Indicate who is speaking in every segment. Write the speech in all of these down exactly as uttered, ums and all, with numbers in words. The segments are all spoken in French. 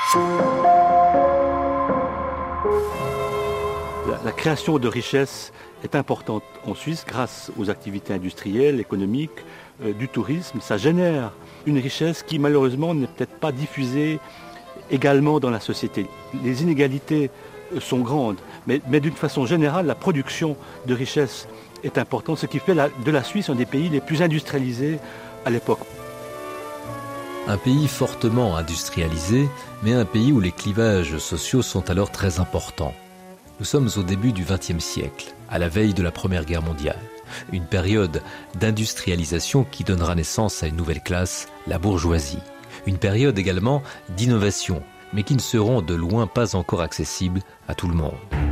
Speaker 1: La, la création de richesses est importante en Suisse grâce aux activités industrielles, économiques, euh, du tourisme. Ça génère une richesse qui malheureusement n'est peut-être pas diffusée également dans la société. Les inégalités sont grandes, mais, mais d'une façon générale, la production de richesses est importante, ce qui fait la, de la Suisse un des pays les plus industrialisés à l'époque.
Speaker 2: Un pays fortement industrialisé, mais un pays où les clivages sociaux sont alors très importants. Nous sommes au début du vingtième siècle, à la veille de la Première Guerre mondiale. Une période d'industrialisation qui donnera naissance à une nouvelle classe, la bourgeoisie. Une période également d'innovation, mais qui ne seront de loin pas encore accessibles à tout le monde.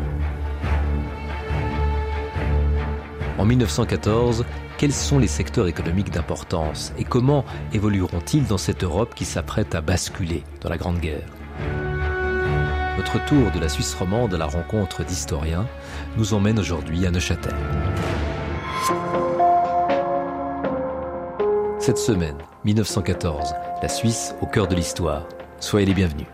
Speaker 2: En mille neuf cent quatorze, quels sont les secteurs économiques d'importance et comment évolueront-ils dans cette Europe qui s'apprête à basculer dans la Grande Guerre ? Notre tour de la Suisse romande à la rencontre d'historiens nous emmène aujourd'hui à Neuchâtel. Cette semaine, mille neuf cent quatorze, la Suisse au cœur de l'histoire. Soyez les bienvenus.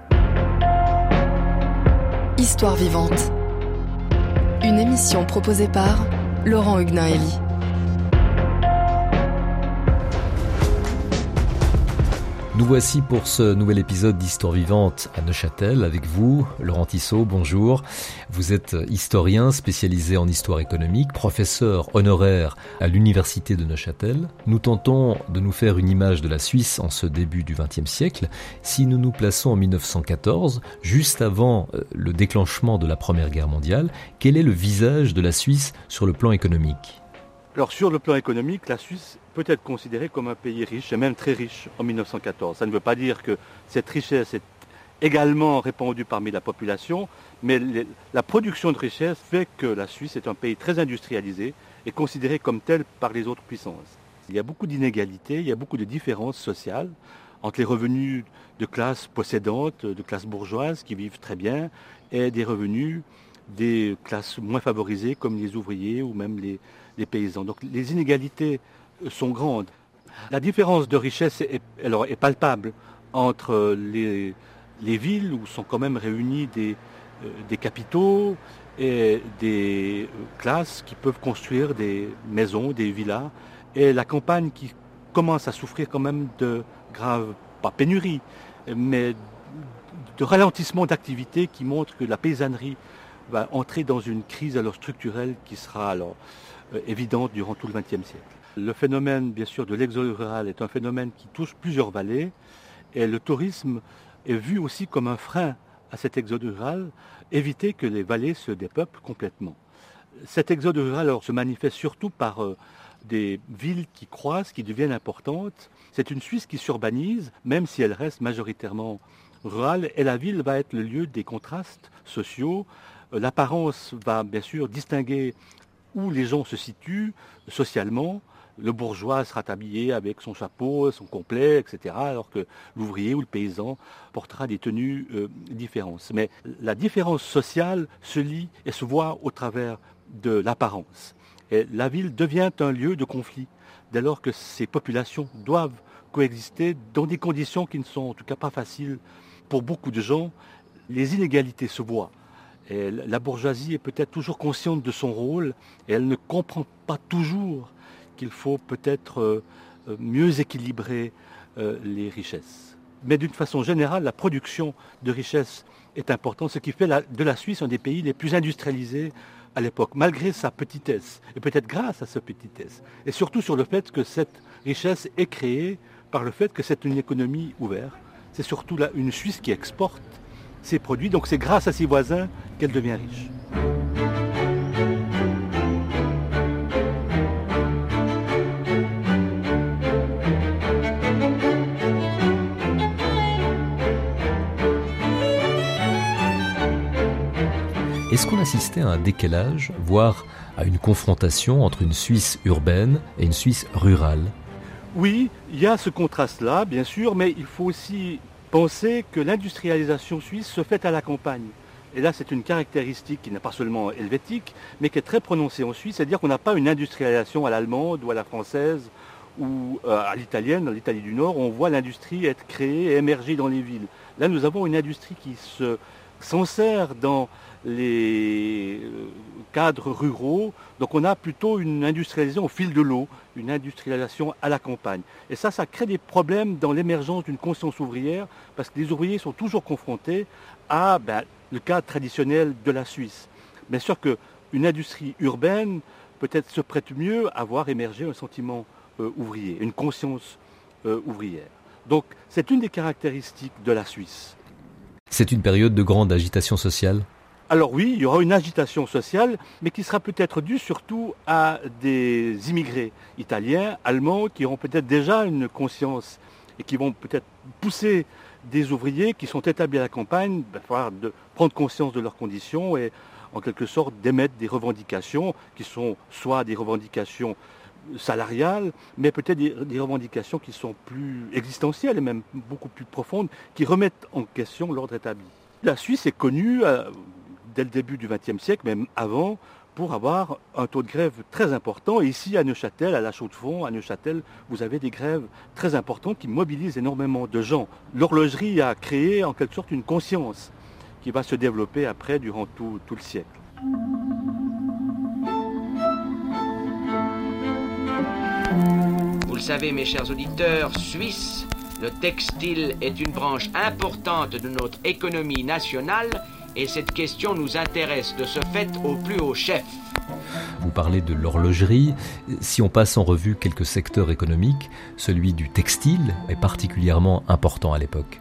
Speaker 3: Histoire vivante. Une émission proposée par Laurent Huguenin-Elie.
Speaker 2: Nous voici pour ce nouvel épisode d'Histoire vivante à Neuchâtel avec vous, Laurent Tissot, bonjour. Vous êtes historien spécialisé en histoire économique, professeur honoraire à l'université de Neuchâtel. Nous tentons de nous faire une image de la Suisse en ce début du vingtième siècle. Si nous nous plaçons en mille neuf cent quatorze, juste avant le déclenchement de la Première Guerre mondiale, quel est le visage de la Suisse sur le plan économique ?
Speaker 1: Alors sur le plan économique, la Suisse peut être considérée comme un pays riche, et même très riche en mille neuf cent quatorze. Ça ne veut pas dire que cette richesse est également répandue parmi la population, mais les, la production de richesse fait que la Suisse est un pays très industrialisé et considéré comme tel par les autres puissances. Il y a beaucoup d'inégalités, il y a beaucoup de différences sociales entre les revenus de classes possédantes, de classes bourgeoises qui vivent très bien, et des revenus des classes moins favorisées comme les ouvriers ou même les, les paysans. Donc les inégalités sont grandes. La différence de richesse est, alors, est palpable entre les, les villes où sont quand même réunis des, euh, des capitaux et des classes qui peuvent construire des maisons, des villas, et la campagne qui commence à souffrir quand même de graves, pas pénuries, mais de ralentissement d'activité qui montre que la paysannerie va entrer dans une crise alors structurelle qui sera alors euh, évidente durant tout le vingtième siècle. Le phénomène, bien sûr, de l'exode rural est un phénomène qui touche plusieurs vallées et le tourisme est vu aussi comme un frein à cet exode rural, éviter que les vallées se dépeuplent complètement. Cet exode rural alors, se manifeste surtout par euh, des villes qui croissent, qui deviennent importantes. C'est une Suisse qui s'urbanise, même si elle reste majoritairement rurale, et la ville va être le lieu des contrastes sociaux. L'apparence va bien sûr distinguer où les gens se situent socialement. Le bourgeois sera habillé avec son chapeau, son complet, et cetera, alors que l'ouvrier ou le paysan portera des tenues euh, différentes. Mais la différence sociale se lit et se voit au travers de l'apparence. Et la ville devient un lieu de conflit, dès lors que ces populations doivent coexister dans des conditions qui ne sont en tout cas pas faciles pour beaucoup de gens. Les inégalités se voient. Et la bourgeoisie est peut-être toujours consciente de son rôle et elle ne comprend pas toujours qu'il faut peut-être euh, mieux équilibrer euh, les richesses. Mais d'une façon générale, la production de richesses est importante, ce qui fait la, de la Suisse un des pays les plus industrialisés à l'époque, malgré sa petitesse, et peut-être grâce à sa petitesse. Et surtout sur le fait que cette richesse est créée par le fait que c'est une économie ouverte. C'est surtout là une Suisse qui exporte ses produits, donc c'est grâce à ses voisins qu'elle devient riche.
Speaker 2: Est-ce qu'on assistait à un décalage, voire à une confrontation entre une Suisse urbaine et une Suisse rurale ?
Speaker 1: Oui, il y a ce contraste-là, bien sûr, mais il faut aussi penser que l'industrialisation suisse se fait à la campagne. Et là, c'est une caractéristique qui n'est pas seulement helvétique, mais qui est très prononcée en Suisse, c'est-à-dire qu'on n'a pas une industrialisation à l'allemande ou à la française où euh, à l'italienne, dans l'Italie du Nord, on voit l'industrie être créée et émerger dans les villes. Là, nous avons une industrie qui se, s'en sert dans les cadres ruraux. Donc on a plutôt une industrialisation au fil de l'eau, une industrialisation à la campagne. Et ça, ça crée des problèmes dans l'émergence d'une conscience ouvrière, parce que les ouvriers sont toujours confrontés à ben, le cadre traditionnel de la Suisse. Bien sûr qu'une industrie urbaine peut-être se prête mieux à voir émerger un sentiment euh, ouvrier, une conscience euh, ouvrière. Donc c'est une des caractéristiques de la Suisse.
Speaker 2: C'est une période de grande agitation sociale ?
Speaker 1: Alors oui, il y aura une agitation sociale, mais qui sera peut-être due surtout à des immigrés italiens, allemands, qui auront peut-être déjà une conscience et qui vont peut-être pousser des ouvriers qui sont établis à la campagne, il va falloir de prendre conscience de leurs conditions et en quelque sorte d'émettre des revendications qui sont soit des revendications salariales, mais peut-être des, des revendications qui sont plus existentielles et même beaucoup plus profondes, qui remettent en question l'ordre établi. La Suisse est connue euh, dès le début du vingtième siècle, même avant, pour avoir un taux de grève très important. Et ici, à Neuchâtel, à la Chaux-de-Fonds, à Neuchâtel, vous avez des grèves très importantes qui mobilisent énormément de gens. L'horlogerie a créé en quelque sorte une conscience qui va se développer après durant tout, tout le siècle.
Speaker 4: Vous le savez, mes chers auditeurs, Suisse, le textile est une branche importante de notre économie nationale et cette question nous intéresse de ce fait au plus haut chef.
Speaker 2: Vous parlez de l'horlogerie. Si on passe en revue quelques secteurs économiques, celui du textile est particulièrement important à l'époque.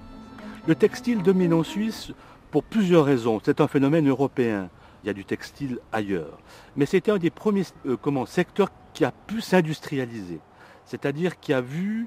Speaker 1: Le textile domine en Suisse pour plusieurs raisons. C'est un phénomène européen. Il y a du textile ailleurs. Mais c'était un des premiers euh, comment, secteurs qui a pu s'industrialiser. C'est-à-dire qui a vu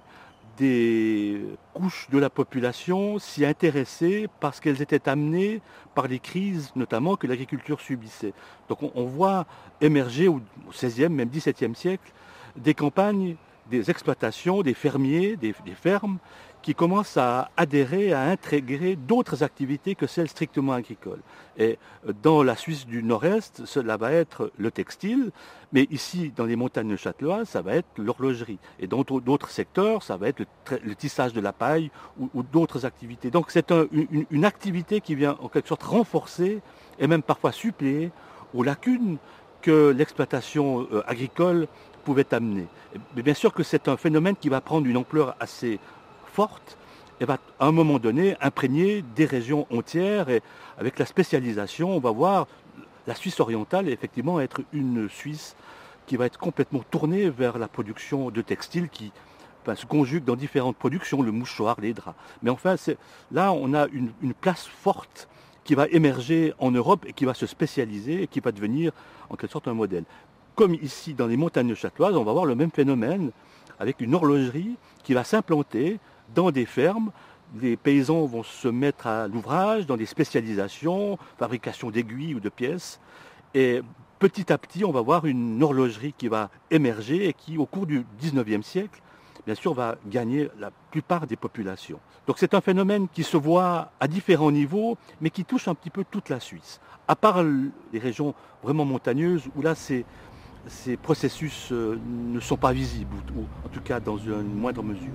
Speaker 1: des couches de la population s'y intéresser parce qu'elles étaient amenées par les crises, notamment que l'agriculture subissait. Donc on, on voit émerger au seizième, même dix-septième siècle, des campagnes, des exploitations, des fermiers, des, des fermes, qui commencent à adhérer, à intégrer d'autres activités que celles strictement agricoles. Et dans la Suisse du Nord-Est, cela va être le textile, mais ici, dans les montagnes neuchâteloises, ça va être l'horlogerie. Et dans d'autres secteurs, ça va être le, le tissage de la paille ou, ou d'autres activités. Donc c'est un, une, une activité qui vient en quelque sorte renforcer et même parfois suppléer aux lacunes que l'exploitation euh, agricole pouvait amener. Mais bien sûr que c'est un phénomène qui va prendre une ampleur assez forte et va à un moment donné imprégner des régions entières et avec la spécialisation, on va voir la Suisse orientale effectivement être une Suisse qui va être complètement tournée vers la production de textiles qui enfin, se conjugue dans différentes productions, le mouchoir, les draps. Mais enfin, c'est, là, on a une, une place forte qui va émerger en Europe et qui va se spécialiser et qui va devenir en quelque sorte un modèle. Comme ici dans les montagnes neuchâteloises, on va voir le même phénomène avec une horlogerie qui va s'implanter dans des fermes. Les paysans vont se mettre à l'ouvrage dans des spécialisations, fabrication d'aiguilles ou de pièces. Et petit à petit, on va voir une horlogerie qui va émerger et qui, au cours du dix-neuvième siècle, bien sûr, va gagner la plupart des populations. Donc c'est un phénomène qui se voit à différents niveaux, mais qui touche un petit peu toute la Suisse. À part les régions vraiment montagneuses, où là, ces, ces processus euh, ne sont pas visibles, ou, ou en tout cas dans une moindre mesure.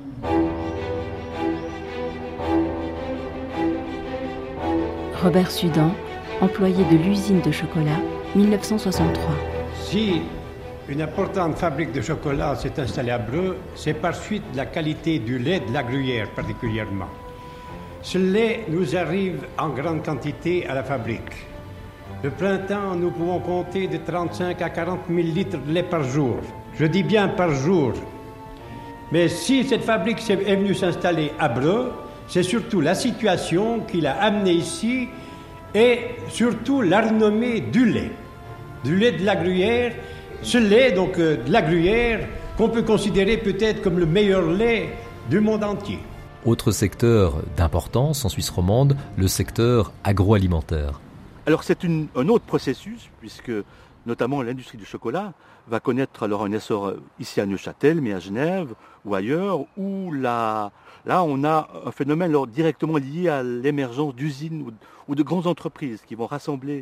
Speaker 5: Robert Sudan, employé de l'usine de chocolat, mille neuf cent soixante-trois.
Speaker 6: Si une importante fabrique de chocolat s'est installée à Breux, c'est par suite de la qualité du lait de la gruyère particulièrement. Ce lait nous arrive en grande quantité à la fabrique. Le printemps, nous pouvons compter de trente-cinq à quarante mille litres de lait par jour. Je dis bien par jour. Mais si cette fabrique est venue s'installer à Breux, c'est surtout la situation qui l'a amenée ici et surtout la renommée du lait. Du lait de la gruyère, ce lait donc euh, de la gruyère qu'on peut considérer peut-être comme le meilleur lait du monde entier.
Speaker 2: Autre secteur d'importance en Suisse romande, le secteur agroalimentaire.
Speaker 1: Alors c'est une, un autre processus, puisque notamment l'industrie du chocolat va connaître alors un essor ici à Neuchâtel, mais à Genève ou ailleurs, où la, là on a un phénomène alors, directement lié à l'émergence d'usines ou, ou de grandes entreprises qui vont rassembler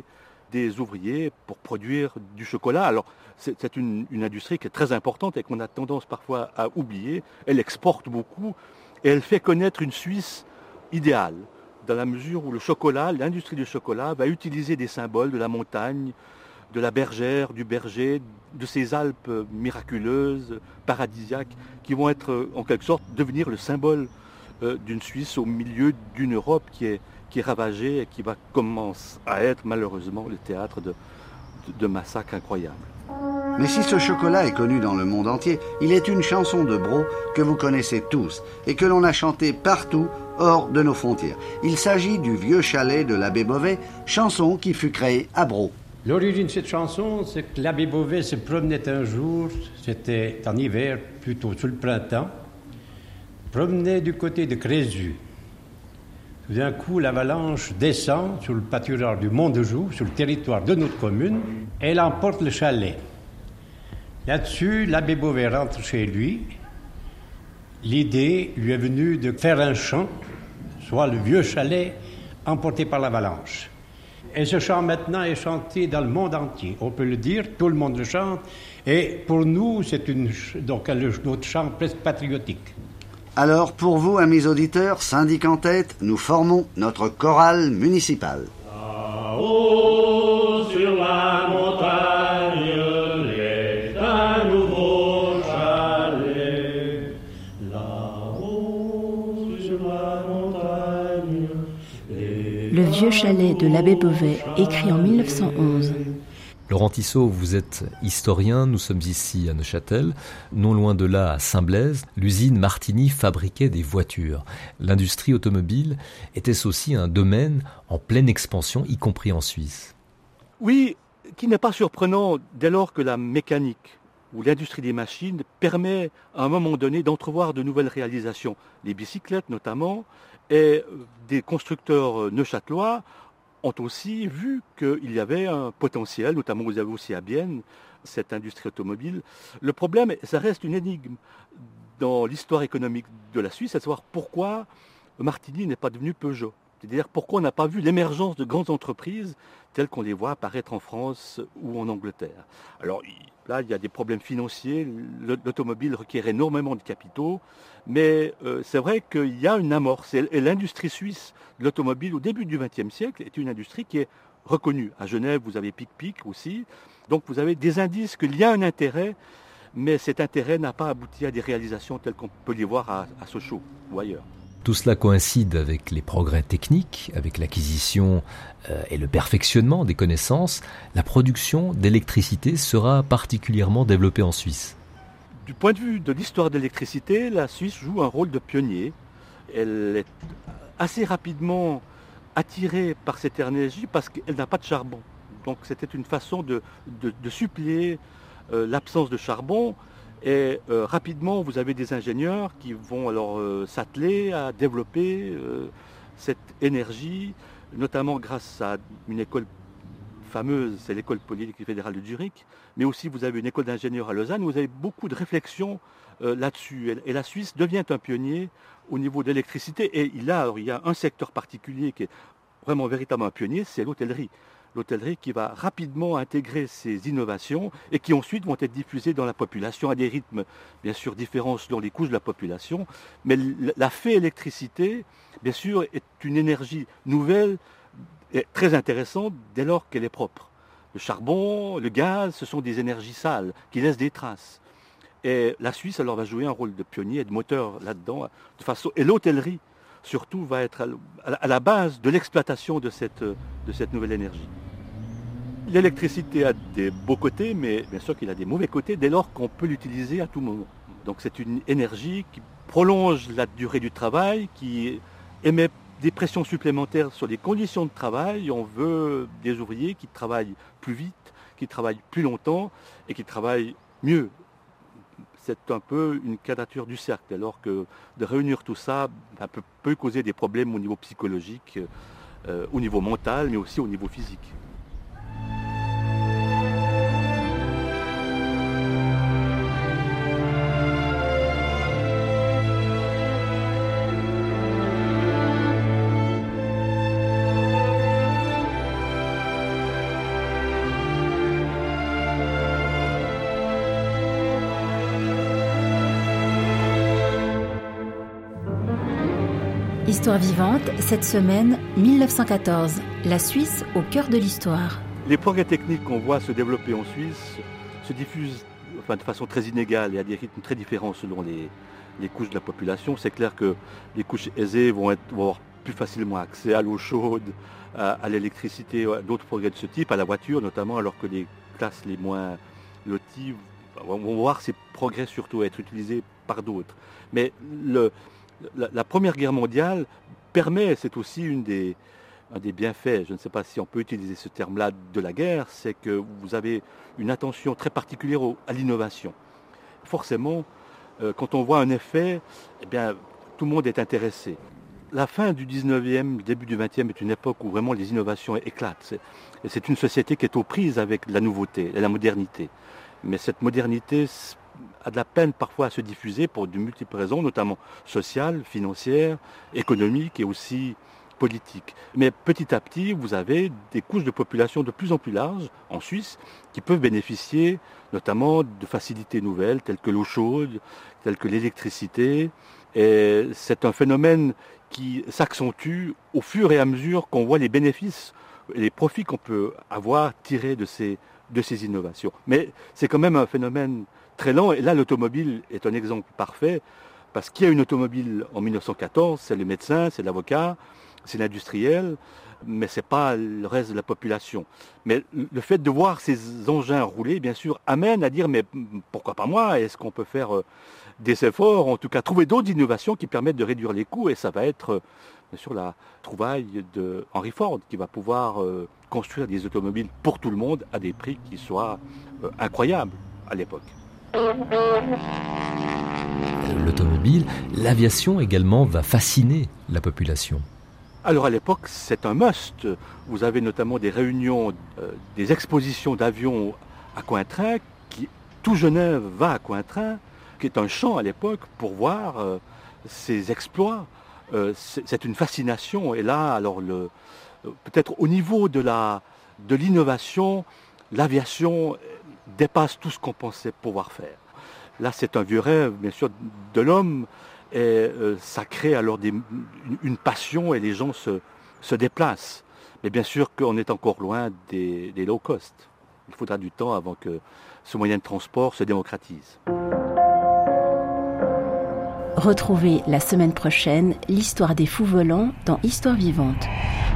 Speaker 1: des ouvriers pour produire du chocolat. Alors, c'est, c'est une, une industrie qui est très importante et qu'on a tendance parfois à oublier. Elle exporte beaucoup et elle fait connaître une Suisse idéale, dans la mesure où le chocolat, l'industrie du chocolat, va utiliser des symboles de la montagne, de la bergère, du berger, de ces Alpes miraculeuses, paradisiaques, qui vont être, en quelque sorte, devenir le symbole euh, d'une Suisse au milieu d'une Europe qui est, qui est ravagée et qui va commencer à être, malheureusement, le théâtre de, de, de massacres incroyables.
Speaker 7: Mais si ce chocolat est connu dans le monde entier, il est une chanson de Brault que vous connaissez tous et que l'on a chantée partout hors de nos frontières. Il s'agit du Vieux Chalet de l'abbé Beauvais, chanson qui fut créée à Brault.
Speaker 6: L'origine de cette chanson, c'est que l'abbé Beauvais se promenait un jour, c'était en hiver, plutôt sous le printemps, promenait du côté de Crézu. Tout d'un coup, l'avalanche descend sur le pâturage du Mont-de-Joux, sur le territoire de notre commune, et elle emporte le chalet. Là-dessus, l'abbé Beauvais rentre chez lui. L'idée lui est venue de faire un chant, soit le Vieux Chalet emporté par l'avalanche. Et ce chant maintenant est chanté dans le monde entier. On peut le dire, tout le monde le chante. Et pour nous, c'est une, donc notre chant presque patriotique.
Speaker 7: Alors, pour vous, amis auditeurs, syndic en tête, nous formons notre chorale municipale.
Speaker 8: Là-haut sur la montagne, est un nouveau chalet. Là-haut sur la montagne.
Speaker 5: Le Vieux Chalet de l'abbé Beauvais, écrit en mille neuf cent onze.
Speaker 2: Laurent Tissot, vous êtes historien, nous sommes ici à Neuchâtel, non loin de là à Saint-Blaise, l'usine Martini fabriquait des voitures. L'industrie automobile était-ce aussi un domaine en pleine expansion, y compris en Suisse?
Speaker 1: Oui, qui n'est pas surprenant dès lors que la mécanique ou l'industrie des machines permet à un moment donné d'entrevoir de nouvelles réalisations. Les bicyclettes notamment, et des constructeurs neuchâtelois ont aussi vu qu'il y avait un potentiel, notamment vous avez aussi à Bienne, cette industrie automobile. Le problème, ça reste une énigme dans l'histoire économique de la Suisse, à savoir pourquoi Martini n'est pas devenu Peugeot. C'est-à-dire pourquoi on n'a pas vu l'émergence de grandes entreprises telles qu'on les voit apparaître en France ou en Angleterre. Alors là, il y a des problèmes financiers, l'automobile requiert énormément de capitaux, mais euh, c'est vrai qu'il y a une amorce. Et l'industrie suisse de l'automobile au début du vingtième siècle est une industrie qui est reconnue. À Genève, vous avez Pic-Pic aussi. Donc vous avez des indices qu'il y a un intérêt, mais cet intérêt n'a pas abouti à des réalisations telles qu'on peut les voir à, à Sochaux ou ailleurs.
Speaker 2: Tout cela coïncide avec les progrès techniques, avec l'acquisition euh, et le perfectionnement des connaissances. La production d'électricité sera particulièrement développée en Suisse.
Speaker 1: Du point de vue de l'histoire de l'électricité, la Suisse joue un rôle de pionnier. Elle est assez rapidement attirée par cette énergie parce qu'elle n'a pas de charbon. Donc c'était une façon de, de, de suppléer euh, l'absence de charbon. Et euh, rapidement, vous avez des ingénieurs qui vont alors euh, s'atteler à développer euh, cette énergie, notamment grâce à une école fameuse, c'est l'école polytechnique fédérale de Zurich, mais aussi vous avez une école d'ingénieurs à Lausanne, où vous avez beaucoup de réflexions euh, là-dessus. Et, et la Suisse devient un pionnier au niveau de l'électricité. Et il, a, alors, il y a un secteur particulier qui est vraiment véritablement un pionnier, c'est l'hôtellerie. L'hôtellerie qui va rapidement intégrer ces innovations et qui ensuite vont être diffusées dans la population à des rythmes bien sûr différents selon les couches de la population. Mais la fée électricité, bien sûr, est une énergie nouvelle et très intéressante dès lors qu'elle est propre. Le charbon, le gaz, ce sont des énergies sales qui laissent des traces. Et la Suisse alors va jouer un rôle de pionnier et de moteur là-dedans. De façon, et l'hôtellerie surtout va être à la base de l'exploitation de cette, de cette nouvelle énergie. L'électricité a des beaux côtés, mais bien sûr qu'il a des mauvais côtés dès lors qu'on peut l'utiliser à tout moment. Donc c'est une énergie qui prolonge la durée du travail, qui émet des pressions supplémentaires sur les conditions de travail. On veut des ouvriers qui travaillent plus vite, qui travaillent plus longtemps et qui travaillent mieux. C'est un peu une quadrature du cercle, alors que de réunir tout ça ça peut, peut causer des problèmes au niveau psychologique, euh, au niveau mental, mais aussi au niveau physique.
Speaker 5: Histoire vivante, cette semaine, mille neuf cent quatorze, la Suisse au cœur de l'histoire.
Speaker 1: Les progrès techniques qu'on voit se développer en Suisse se diffusent enfin, de façon très inégale et à des rythmes très différents selon les, les couches de la population. C'est clair que les couches aisées vont, être, vont avoir plus facilement accès à l'eau chaude, à, à l'électricité, à d'autres progrès de ce type, à la voiture notamment, alors que les classes les moins loties vont voir ces progrès surtout être utilisés par d'autres. Mais le, la, la Première Guerre mondiale permet, c'est aussi une des, un des bienfaits, je ne sais pas si on peut utiliser ce terme-là, de la guerre, c'est que vous avez une attention très particulière au, à l'innovation. Forcément, euh, quand on voit un effet, eh bien, tout le monde est intéressé. La fin du dix-neuvième, début du vingtième est une époque où vraiment les innovations éclatent. C'est, et c'est une société qui est aux prises avec la nouveauté et la modernité. Mais cette modernité a de la peine parfois à se diffuser pour de multiples raisons, notamment sociales, financières, économiques et aussi politiques. Mais petit à petit, vous avez des couches de population de plus en plus larges en Suisse qui peuvent bénéficier notamment de facilités nouvelles telles que l'eau chaude, telles que l'électricité. Et c'est un phénomène qui s'accentue au fur et à mesure qu'on voit les bénéfices et les profits qu'on peut avoir tirés de ces, de ces innovations. Mais c'est quand même un phénomène très lent. Et là, l'automobile est un exemple parfait parce qu'il y a une automobile en mille neuf cent quatorze, c'est le médecin, c'est l'avocat, c'est l'industriel, mais ce n'est pas le reste de la population. Mais le fait de voir ces engins rouler, bien sûr, amène à dire, mais pourquoi pas moi? Est-ce qu'on peut faire des efforts, en tout cas trouver d'autres innovations qui permettent de réduire les coûts? Et ça va être, bien sûr, la trouvaille de Henry Ford qui va pouvoir euh, construire des automobiles pour tout le monde à des prix qui soient euh, incroyables à l'époque.
Speaker 2: L'automobile, l'aviation également va fasciner la population.
Speaker 1: Alors à l'époque, c'est un must. Vous avez notamment des réunions, euh, des expositions d'avions à Cointrin, qui, tout Genève va à Cointrin, qui est un champ à l'époque, pour voir euh, ces exploits. Euh, c'est, c'est une fascination. Et là, alors le, euh, peut-être au niveau de, la, de l'innovation, l'aviation dépasse tout ce qu'on pensait pouvoir faire. Là, c'est un vieux rêve, bien sûr, de l'homme. Et euh, ça crée alors des, une, une passion et les gens se, se déplacent. Mais bien sûr qu'on est encore loin des, des low cost. Il faudra du temps avant que ce moyen de transport se démocratise.
Speaker 5: Retrouvez la semaine prochaine l'histoire des fous volants dans Histoire vivante.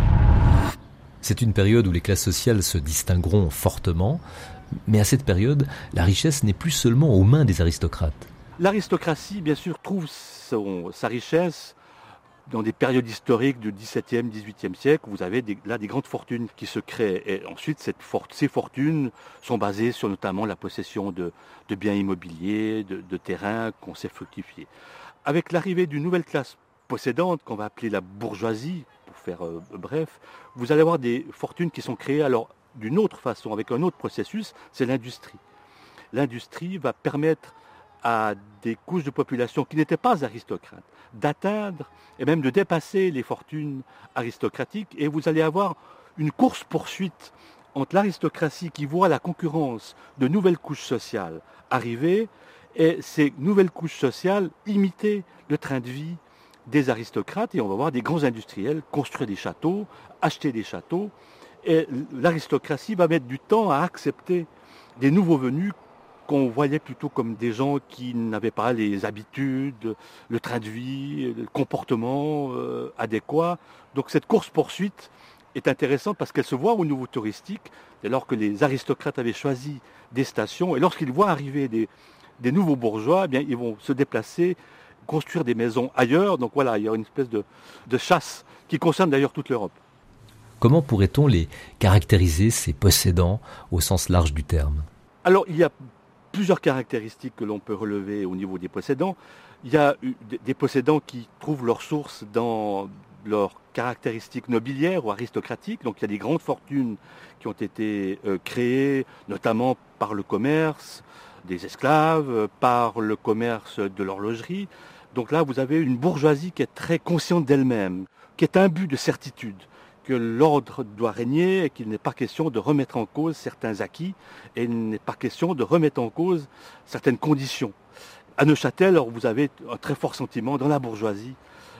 Speaker 2: C'est une période où les classes sociales se distingueront fortement, mais à cette période, la richesse n'est plus seulement aux mains des aristocrates.
Speaker 1: L'aristocratie, bien sûr, trouve son, sa richesse dans des périodes historiques du dix-septième, dix-huitième siècle. Vous avez des, là des grandes fortunes qui se créent. Et ensuite, cette for- ces fortunes sont basées sur notamment la possession de, de biens immobiliers, de, de terrains qu'on sait fructifier. Avec l'arrivée d'une nouvelle classe possédante, qu'on va appeler la bourgeoisie, pour faire euh, bref, vous allez avoir des fortunes qui sont créées alors d'une autre façon, avec un autre processus, c'est l'industrie. L'industrie va permettre à des couches de population qui n'étaient pas aristocrates d'atteindre et même de dépasser les fortunes aristocratiques. Et vous allez avoir une course-poursuite entre l'aristocratie qui voit la concurrence de nouvelles couches sociales arriver et ces nouvelles couches sociales imiter le train de vie des aristocrates. Et on va voir des grands industriels construire des châteaux, acheter des châteaux. Et l'aristocratie va mettre du temps à accepter des nouveaux venus qu'on voyait plutôt comme des gens qui n'avaient pas les habitudes, le train de vie, le comportement euh, adéquat. Donc cette course-poursuite est intéressante parce qu'elle se voit au niveau touristique, alors que les aristocrates avaient choisi des stations, et lorsqu'ils voient arriver des, des nouveaux bourgeois, eh bien, ils vont se déplacer, construire des maisons ailleurs. Donc voilà, il y a une espèce de, de chasse qui concerne d'ailleurs toute l'Europe.
Speaker 2: Comment pourrait-on les caractériser, ces possédants, au sens large du terme?
Speaker 1: Alors, il y a plusieurs caractéristiques que l'on peut relever au niveau des possédants. Il y a des possédants qui trouvent leur source dans leurs caractéristiques nobiliaires ou aristocratiques. Donc il y a des grandes fortunes qui ont été euh, créées, notamment par le commerce des esclaves, par le commerce de l'horlogerie. Donc là, vous avez une bourgeoisie qui est très consciente d'elle-même, qui est imbue de certitude, que l'ordre doit régner et qu'il n'est pas question de remettre en cause certains acquis et il n'est pas question de remettre en cause certaines conditions. À Neuchâtel, alors, vous avez un très fort sentiment dans la bourgeoisie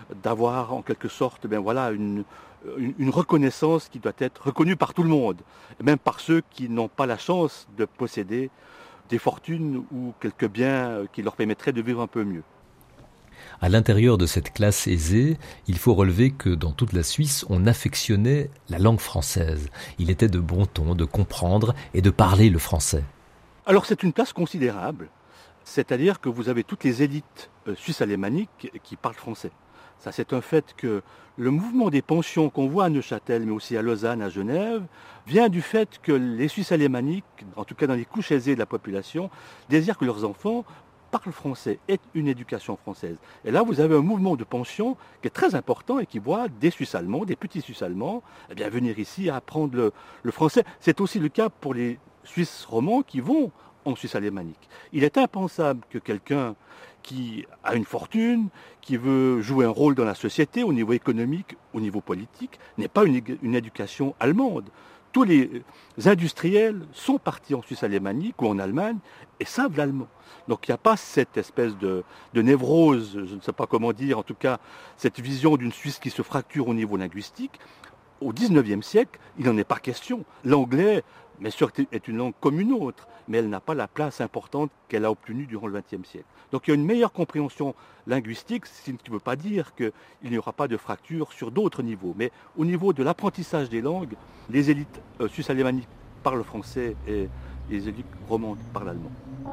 Speaker 1: d'avoir en quelque sorte ben voilà, une, une, une reconnaissance qui doit être reconnue par tout le monde, même par ceux qui n'ont pas la chance de posséder des fortunes ou quelques biens qui leur permettraient de vivre un peu mieux.
Speaker 2: À l'intérieur de cette classe aisée, il faut relever que dans toute la Suisse, on affectionnait la langue française. Il était de bon ton de comprendre et de parler le français.
Speaker 1: Alors c'est une classe considérable, c'est-à-dire que vous avez toutes les élites suisses alémaniques qui parlent français. Ça, c'est un fait que le mouvement des pensions qu'on voit à Neuchâtel, mais aussi à Lausanne, à Genève, vient du fait que les Suisses alémaniques, en tout cas dans les couches aisées de la population, désirent que leurs enfants parlent français, aient une éducation française. Et là, vous avez un mouvement de pension qui est très important et qui voit des Suisses allemands, des petits Suisses allemands, eh bien, venir ici apprendre le, le français. C'est aussi le cas pour les Suisses romands qui vont en Suisse alémanique. Il est impensable que quelqu'un qui a une fortune, qui veut jouer un rôle dans la société au niveau économique, au niveau politique, n'ait pas une, une éducation allemande. Tous les industriels sont partis en Suisse alémanique ou en Allemagne et savent l'allemand. Donc il n'y a pas cette espèce de, de névrose, je ne sais pas comment dire, en tout cas cette vision d'une Suisse qui se fracture au niveau linguistique. Au dix-neuvième siècle, il n'en est pas question. L'anglais, bien sûr, est une langue comme une autre, mais elle n'a pas la place importante qu'elle a obtenue durant le vingtième siècle. Donc il y a une meilleure compréhension linguistique, ce qui ne veut pas dire qu'il n'y aura pas de fracture sur d'autres niveaux. Mais au niveau de l'apprentissage des langues, les élites euh, suisses alémaniques parlent français et les élites romandes parlent allemand.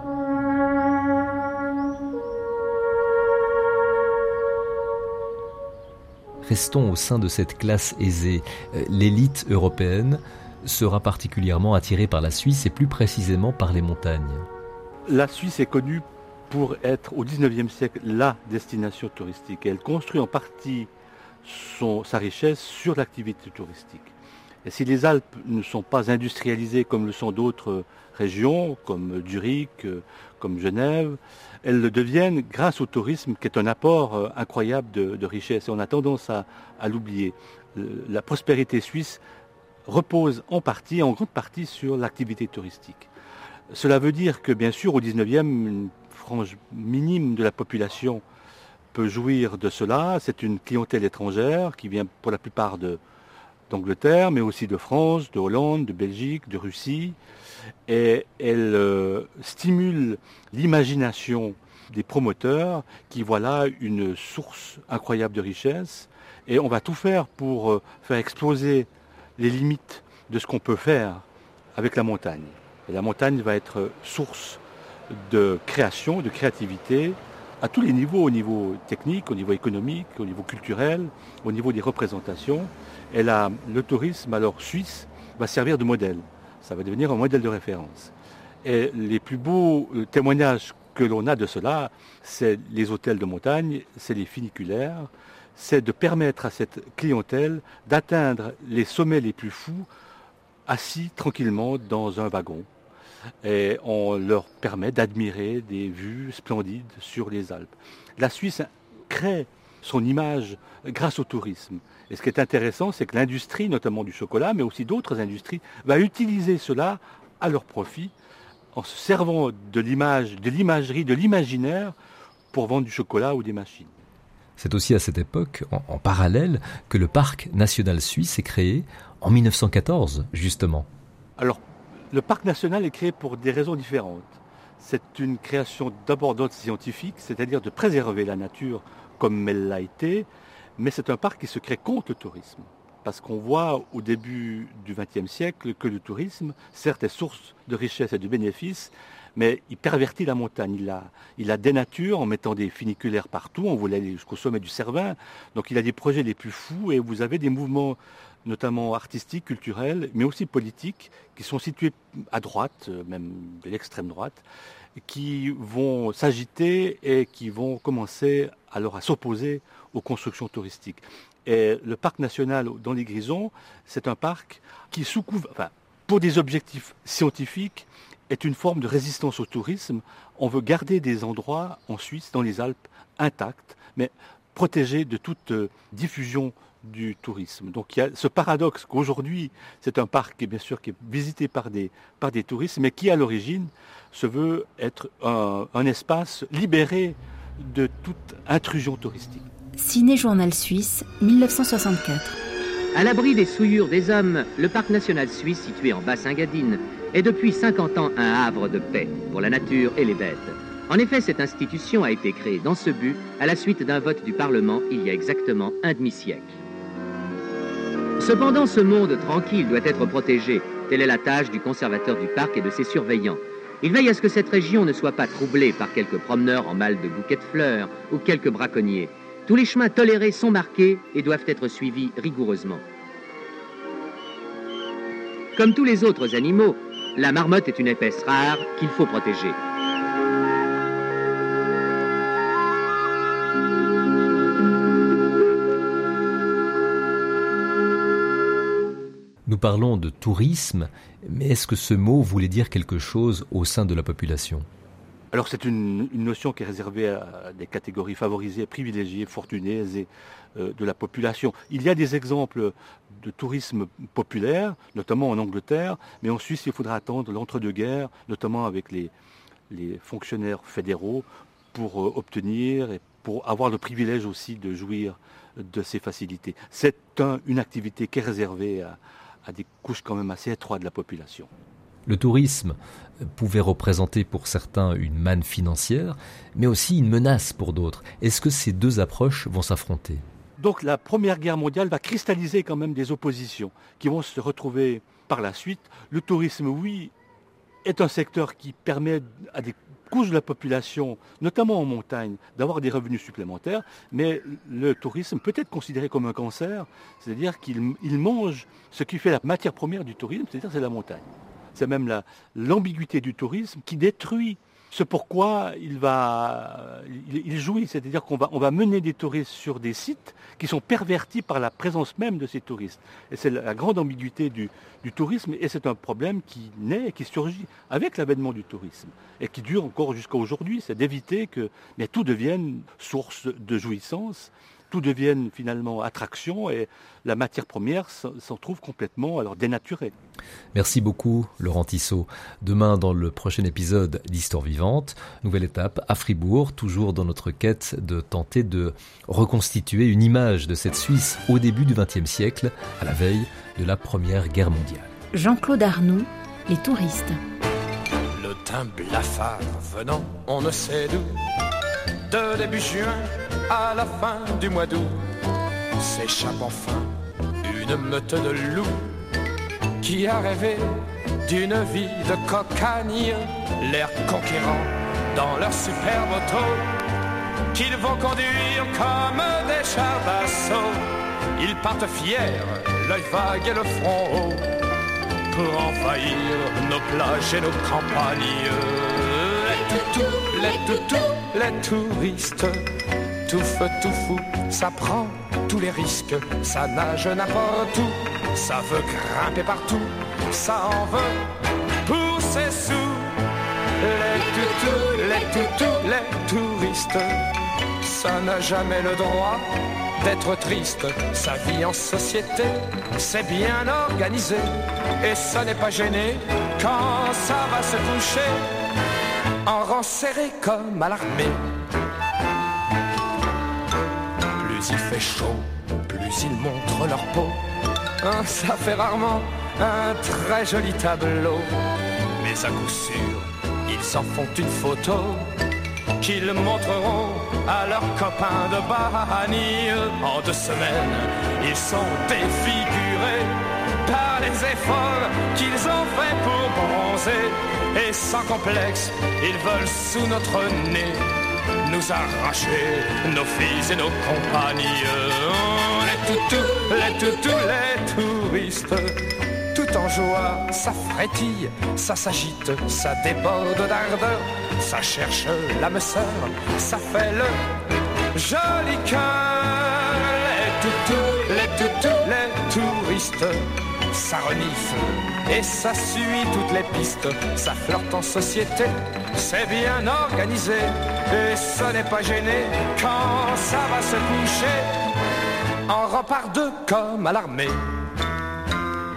Speaker 2: Restons au sein de cette classe aisée. L'élite européenne sera particulièrement attirée par la Suisse et plus précisément par les montagnes.
Speaker 1: La Suisse est connue pour être au dix-neuvième siècle la destination touristique. Elle construit en partie son, sa richesse sur l'activité touristique. Et si les Alpes ne sont pas industrialisées comme le sont d'autres régions, comme Zurich, comme Genève, elles le deviennent grâce au tourisme qui est un apport incroyable de, de richesse. Et on a tendance à, à l'oublier. La prospérité suisse repose en partie, en grande partie, sur l'activité touristique. Cela veut dire que, bien sûr, au dix-neuvième, une frange minime de la population peut jouir de cela. C'est une clientèle étrangère qui vient pour la plupart de, d'Angleterre, mais aussi de France, de Hollande, de Belgique, de Russie. Et elle euh, stimule l'imagination des promoteurs qui voient là une source incroyable de richesse. Et on va tout faire pour euh, faire exploser les limites de ce qu'on peut faire avec la montagne. Et la montagne va être source de création, de créativité, à tous les niveaux, au niveau technique, au niveau économique, au niveau culturel, au niveau des représentations. Et là, le tourisme, alors suisse, va servir de modèle. Ça va devenir un modèle de référence. Et les plus beaux témoignages que l'on a de cela, c'est les hôtels de montagne, c'est les funiculaires, c'est de permettre à cette clientèle d'atteindre les sommets les plus fous assis tranquillement dans un wagon. Et on leur permet d'admirer des vues splendides sur les Alpes. La Suisse crée son image grâce au tourisme. Et ce qui est intéressant, c'est que l'industrie, notamment du chocolat, mais aussi d'autres industries, va utiliser cela à leur profit en se servant de l'image, de l'imagerie, de l'imaginaire pour vendre du chocolat ou des machines.
Speaker 2: C'est aussi à cette époque, en, en parallèle, que le parc national suisse est créé en mille neuf cent quatorze, justement.
Speaker 1: Alors, le parc national est créé pour des raisons différentes. C'est une création d'abord d'ordre scientifique, c'est-à-dire de préserver la nature comme elle l'a été, mais c'est un parc qui se crée contre le tourisme. Parce qu'on voit au début du vingtième siècle que le tourisme, certes, est source de richesse et de bénéfices, mais il pervertit la montagne, il la, il la dénature en mettant des funiculaires partout, on voulait aller jusqu'au sommet du Cervin, donc il a des projets les plus fous et vous avez des mouvements notamment artistiques, culturels, mais aussi politiques, qui sont situés à droite, même de l'extrême droite, qui vont s'agiter et qui vont commencer alors à s'opposer aux constructions touristiques. Et le parc national dans les Grisons, c'est un parc qui, sous couvert, enfin, pour des objectifs scientifiques, est une forme de résistance au tourisme. On veut garder des endroits en Suisse, dans les Alpes, intacts, mais protégés de toute euh, diffusion du tourisme. Donc il y a ce paradoxe qu'aujourd'hui, c'est un parc qui est bien sûr qui est visité par des, par des touristes, mais qui à l'origine se veut être un, un espace libéré de toute intrusion touristique.
Speaker 5: Ciné-Journal suisse, dix-neuf cent soixante-quatre.
Speaker 9: À l'abri des souillures des hommes, le parc national suisse, situé en Basse-Engadine, est depuis cinquante ans un havre de paix pour la nature et les bêtes. En effet, cette institution a été créée dans ce but à la suite d'un vote du Parlement il y a exactement un demi-siècle. Cependant, ce monde tranquille doit être protégé. Telle est la tâche du conservateur du parc et de ses surveillants. Il veille à ce que cette région ne soit pas troublée par quelques promeneurs en mal de bouquets de fleurs ou quelques braconniers. Tous les chemins tolérés sont marqués et doivent être suivis rigoureusement. Comme tous les autres animaux, la marmotte est une espèce rare qu'il faut protéger.
Speaker 2: Nous parlons de tourisme, mais est-ce que ce mot voulait dire quelque chose au sein de la population ?
Speaker 1: Alors c'est une, une notion qui est réservée à des catégories favorisées, privilégiées, fortunées, aisées euh, de la population. Il y a des exemples de tourisme populaire, notamment en Angleterre, mais en Suisse il faudra attendre l'entre-deux-guerres, notamment avec les, les fonctionnaires fédéraux, pour euh, obtenir et pour avoir le privilège aussi de jouir de ces facilités. C'est un, une activité qui est réservée à, à des couches quand même assez étroites de la population.
Speaker 2: Le tourisme pouvait représenter pour certains une manne financière, mais aussi une menace pour d'autres. Est-ce que ces deux approches vont s'affronter ?
Speaker 1: Donc la Première Guerre mondiale va cristalliser quand même des oppositions qui vont se retrouver par la suite. Le tourisme, oui, est un secteur qui permet à des couches de la population, notamment en montagne, d'avoir des revenus supplémentaires, mais le tourisme peut être considéré comme un cancer, c'est-à-dire qu'il il mange ce qui fait la matière première du tourisme, c'est-à-dire c'est la montagne. C'est même la, l'ambiguïté du tourisme qui détruit ce pourquoi il va, il, il jouit. C'est-à-dire qu'on va, on va mener des touristes sur des sites qui sont pervertis par la présence même de ces touristes. Et c'est la grande ambiguïté du, du tourisme, et c'est un problème qui naît et qui surgit avec l'avènement du tourisme, et qui dure encore jusqu'à aujourd'hui. C'est d'éviter que mais tout devienne source de jouissance, tout devienne finalement attraction, et la matière première s'en trouve complètement alors dénaturée.
Speaker 2: Merci beaucoup Laurent Tissot. Demain, dans le prochain épisode d'Histoire vivante, nouvelle étape à Fribourg, toujours dans notre quête de tenter de reconstituer une image de cette Suisse au début du vingtième siècle, à la veille de la Première Guerre mondiale.
Speaker 5: Jean-Claude Arnoux, Les touristes.
Speaker 10: Le teint blafard venant, on ne sait d'où, de début juin à la fin du mois d'août, s'échappe enfin une meute de loups qui a rêvé d'une vie de cocagne, l'air conquérant dans leur superbe auto, qu'ils vont conduire comme des chars d'assaut. Ils partent fiers, l'œil vague et le front haut, pour envahir nos plages et nos campagnes. Les toutous, les toutous, les touristes, tout feu, tout fou, ça prend tous les risques, ça nage n'importe où, ça veut grimper partout, ça en veut pour ses sous. Les toutous, les toutous, les touristes, ça n'a jamais le droit d'être triste. Sa vie en société, c'est bien organisé, et ça n'est pas gêné quand ça va se coucher en rang serré comme à l'armée. Plus il fait chaud, plus ils montrent leur peau, hein, ça fait rarement un très joli tableau, mais à coup sûr, ils s'en font une photo qu'ils montreront à leurs copains de Bahani. En deux semaines, ils sont défigurés par les efforts qu'ils ont faits pour bronzer, et sans complexe, ils veulent sous notre nez nous arracher nos filles et nos compagnies. Les toutous, les toutous, les touristes, tout en joie, ça frétille, ça s'agite, ça déborde d'ardeur, ça cherche l'âme sœur, ça fait le joli cœur. Les toutous, les toutous, les touristes, ça renifle et ça suit toutes les pistes, ça flirte en société, c'est bien organisé, et ce n'est pas gêné quand ça va se coucher en rang par deux comme à l'armée.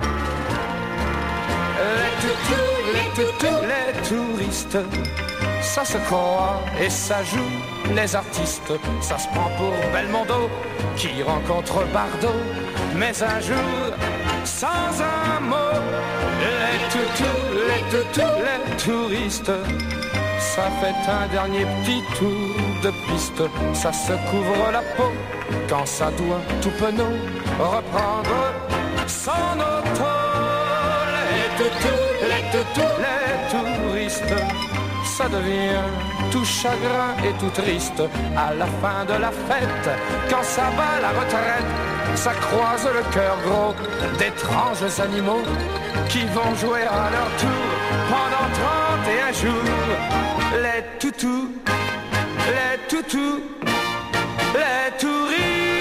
Speaker 10: Les toutous, les toutous, les touristes, ça se croit et ça joue. Les artistes, ça se prend pour Belmondo qui rencontre Bardot. Mais un jour, sans un mot, les toutous, les toutous, les touristes, ça fait un dernier petit tour de piste. Ça se couvre la peau quand ça doit tout penaud reprendre son auto. Les toutous, les toutous, les touristes, ça devient tout chagrin et tout triste à la fin de la fête. Quand ça bat la retraite, ça croise le cœur gros d'étranges animaux qui vont jouer à leur tour pendant trente et un jours. Les toutous, les toutous, les touristes.